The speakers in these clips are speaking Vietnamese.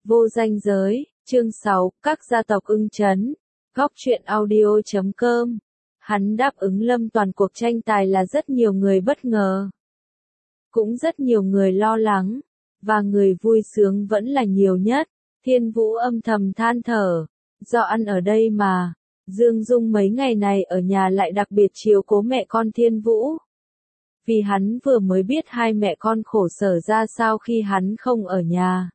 Vô danh giới, chương 6, các gia tộc ưng chấn, góc truyện audio.com. Hắn đáp ứng Lâm Toàn cuộc tranh tài là rất nhiều người bất ngờ. Cũng rất nhiều người lo lắng, và người vui sướng vẫn là nhiều nhất. Thiên Vũ âm thầm than thở, do ăn ở đây mà, Dương Dung mấy ngày này ở nhà lại đặc biệt chiếu cố mẹ con Thiên Vũ. Vì hắn vừa mới biết hai mẹ con khổ sở ra sao khi hắn không ở nhà.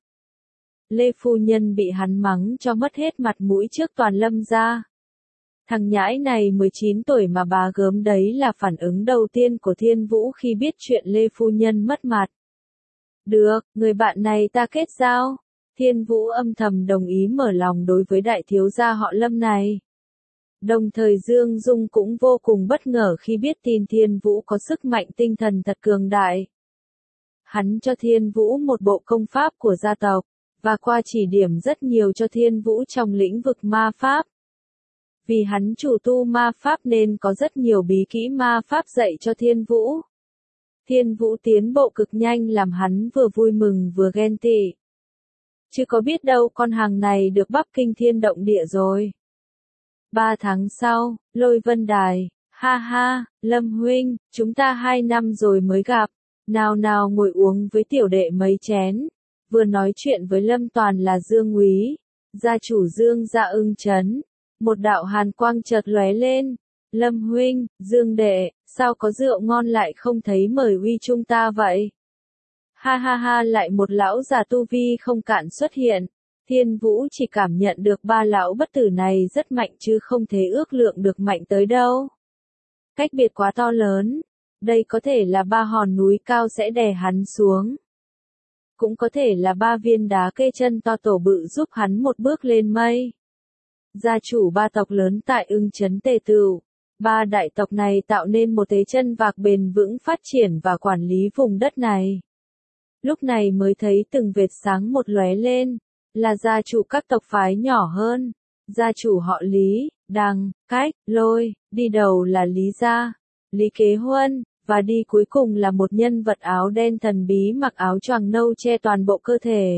Lê phu nhân bị hắn mắng cho mất hết mặt mũi trước toàn Lâm gia. Thằng nhãi này 19 tuổi mà bà gớm đấy là phản ứng đầu tiên của Thiên Vũ khi biết chuyện Lê phu nhân mất mặt. Được, người bạn này ta kết giao. Thiên Vũ âm thầm đồng ý mở lòng đối với đại thiếu gia họ Lâm này. Đồng thời Dương Dung cũng vô cùng bất ngờ khi biết tin Thiên Vũ có sức mạnh tinh thần thật cường đại. Hắn cho Thiên Vũ một bộ công pháp của gia tộc, và qua chỉ điểm rất nhiều cho Thiên Vũ trong lĩnh vực ma pháp. Vì hắn chủ tu ma pháp nên có rất nhiều bí kỹ ma pháp dạy cho Thiên Vũ. Thiên Vũ tiến bộ cực nhanh làm hắn vừa vui mừng vừa ghen tị. Chứ có biết đâu con hàng này được Bắc Kinh thiên động địa rồi. 3 tháng sau, Lôi Vân Đài, ha ha, Lâm huynh, chúng ta 2 năm rồi mới gặp, nào nào ngồi uống với tiểu đệ mấy chén. Vừa nói chuyện với Lâm Toàn là Dương Úy, gia chủ Dương gia ưng chấn. Một đạo hàn quang chợt lóe lên. Lâm huynh, Dương đệ, sao có rượu ngon lại không thấy mời uy chúng ta vậy? Ha ha ha, lại một lão già tu vi không cạn xuất hiện. Thiên Vũ chỉ cảm nhận được ba lão bất tử này rất mạnh chứ không thể ước lượng được mạnh tới đâu. Cách biệt quá to lớn. Đây có thể là 3 hòn núi cao sẽ đè hắn xuống. Cũng có thể là 3 viên đá kê chân to tổ bự giúp hắn một bước lên mây. Gia chủ 3 tộc lớn tại ưng chấn Tề Tựu. 3 đại tộc này tạo nên một thế chân vạc bền vững phát triển và quản lý vùng đất này. Lúc này mới thấy từng vệt sáng một lóe lên, là gia chủ các tộc phái nhỏ hơn. Gia chủ họ Lý, Đằng, Cách, Lôi, đi đầu là Lý Gia, Lý Kế Huân, và đi cuối cùng là một nhân vật áo đen thần bí mặc áo choàng nâu che toàn bộ cơ thể.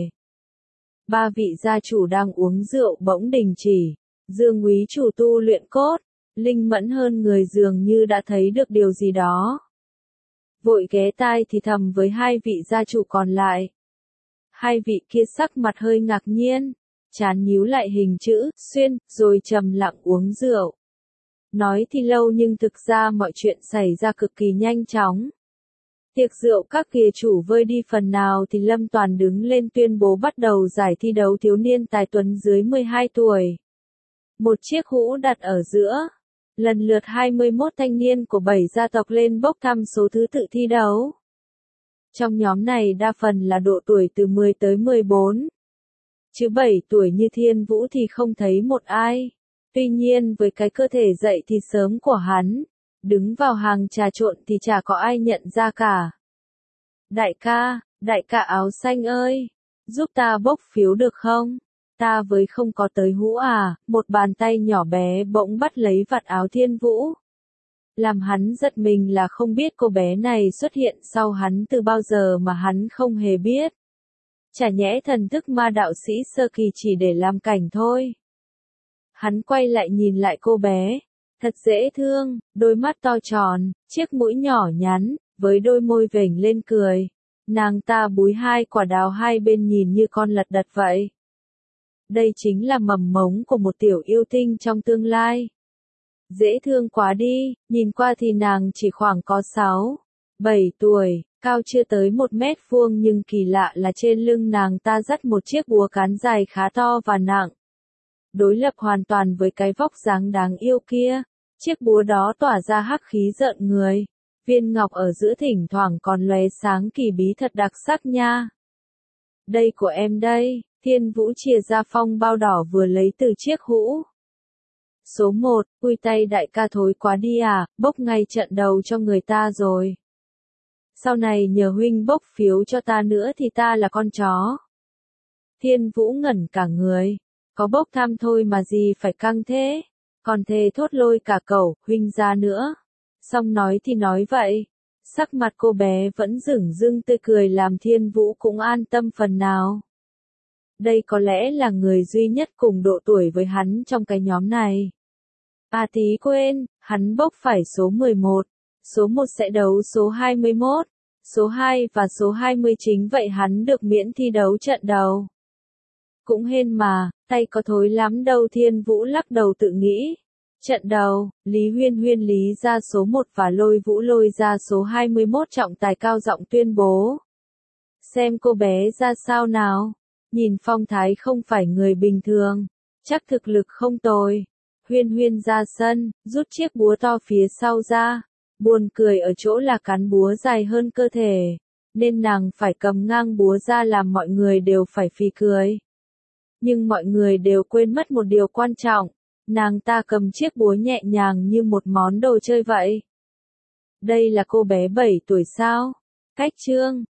3 vị gia chủ đang uống rượu bỗng đình chỉ. Dương Úy chủ tu luyện cốt, linh mẫn hơn người dường như đã thấy được điều gì đó. Vội ghé tai thì thầm với 2 vị gia chủ còn lại. 2 vị kia sắc mặt hơi ngạc nhiên, trán nhíu lại hình chữ xuyên, rồi trầm lặng uống rượu. Nói thì lâu nhưng thực ra mọi chuyện xảy ra cực kỳ nhanh chóng. Tiệc rượu các kìa chủ vơi đi phần nào thì Lâm Toàn đứng lên tuyên bố bắt đầu giải thi đấu thiếu niên tài tuấn dưới 12 tuổi. Một chiếc hũ đặt ở giữa. Lần lượt 21 thanh niên của 7 gia tộc lên bốc thăm số thứ tự thi đấu. Trong nhóm này đa phần là độ tuổi từ 10 tới 14. Chứ 7 tuổi như Thiên Vũ thì không thấy một ai. Tuy nhiên với cái cơ thể dậy thì sớm của hắn, đứng vào hàng trà trộn thì chả có ai nhận ra cả. Đại ca áo xanh ơi, giúp ta bốc phiếu được không? Ta với không có tới hũ à, một bàn tay nhỏ bé bỗng bắt lấy vạt áo Thiên Vũ. Làm hắn giật mình là không biết cô bé này xuất hiện sau hắn từ bao giờ mà hắn không hề biết. Chả nhẽ thần thức ma đạo sĩ sơ kỳ chỉ để làm cảnh thôi. Hắn quay lại nhìn lại cô bé, thật dễ thương, đôi mắt to tròn, chiếc mũi nhỏ nhắn, với đôi môi vểnh lên cười. Nàng ta búi 2 quả đào hai bên nhìn như con lật đật vậy. Đây chính là mầm mống của một tiểu yêu tinh trong tương lai. Dễ thương quá đi, nhìn qua thì nàng chỉ khoảng có 7 tuổi, cao chưa tới 1 mét vuông nhưng kỳ lạ là trên lưng nàng ta dắt một chiếc búa cán dài khá to và nặng. Đối lập hoàn toàn với cái vóc dáng đáng yêu kia, chiếc búa đó tỏa ra hắc khí rợn người, viên ngọc ở giữa thỉnh thoảng còn lóe sáng kỳ bí thật đặc sắc nha. Đây của em đây. Thiên Vũ chìa ra phong bao đỏ vừa lấy từ chiếc hũ. Số 1, ui tay đại ca thối quá đi à, bốc ngay trận đầu cho người ta rồi. Sau này nhờ huynh bốc phiếu cho ta nữa thì ta là con chó. Thiên Vũ ngẩn cả người, có bốc thăm thôi mà gì phải căng thế, còn thề thốt lôi cả cẩu, huynh ra nữa. Xong nói thì nói vậy, sắc mặt cô bé vẫn dửng dưng tươi cười làm Thiên Vũ cũng an tâm phần nào. Đây có lẽ là người duy nhất cùng độ tuổi với hắn trong cái nhóm này. A tí quên, hắn bốc phải số 11. Số 1 sẽ đấu số 21. Số 2 và số 20 chính vậy hắn được miễn thi đấu trận đầu. Cũng hên mà, tay có thối lắm đâu. Thiên Vũ lắc đầu tự nghĩ. Trận đầu, Lý Huyên Huyên lý ra số 1 và Lôi Vũ lôi ra số 21, trọng tài cao giọng tuyên bố. Xem cô bé ra sao nào. Nhìn phong thái không phải người bình thường. Chắc thực lực không tồi. Huyên Huyên ra sân, rút chiếc búa to phía sau ra. Buồn cười ở chỗ là cán búa dài hơn cơ thể, nên nàng phải cầm ngang búa ra làm mọi người đều phải phì cười. Nhưng mọi người đều quên mất một điều quan trọng, nàng ta cầm chiếc búa nhẹ nhàng như một món đồ chơi vậy. Đây là cô bé 7 tuổi sao? Cách chương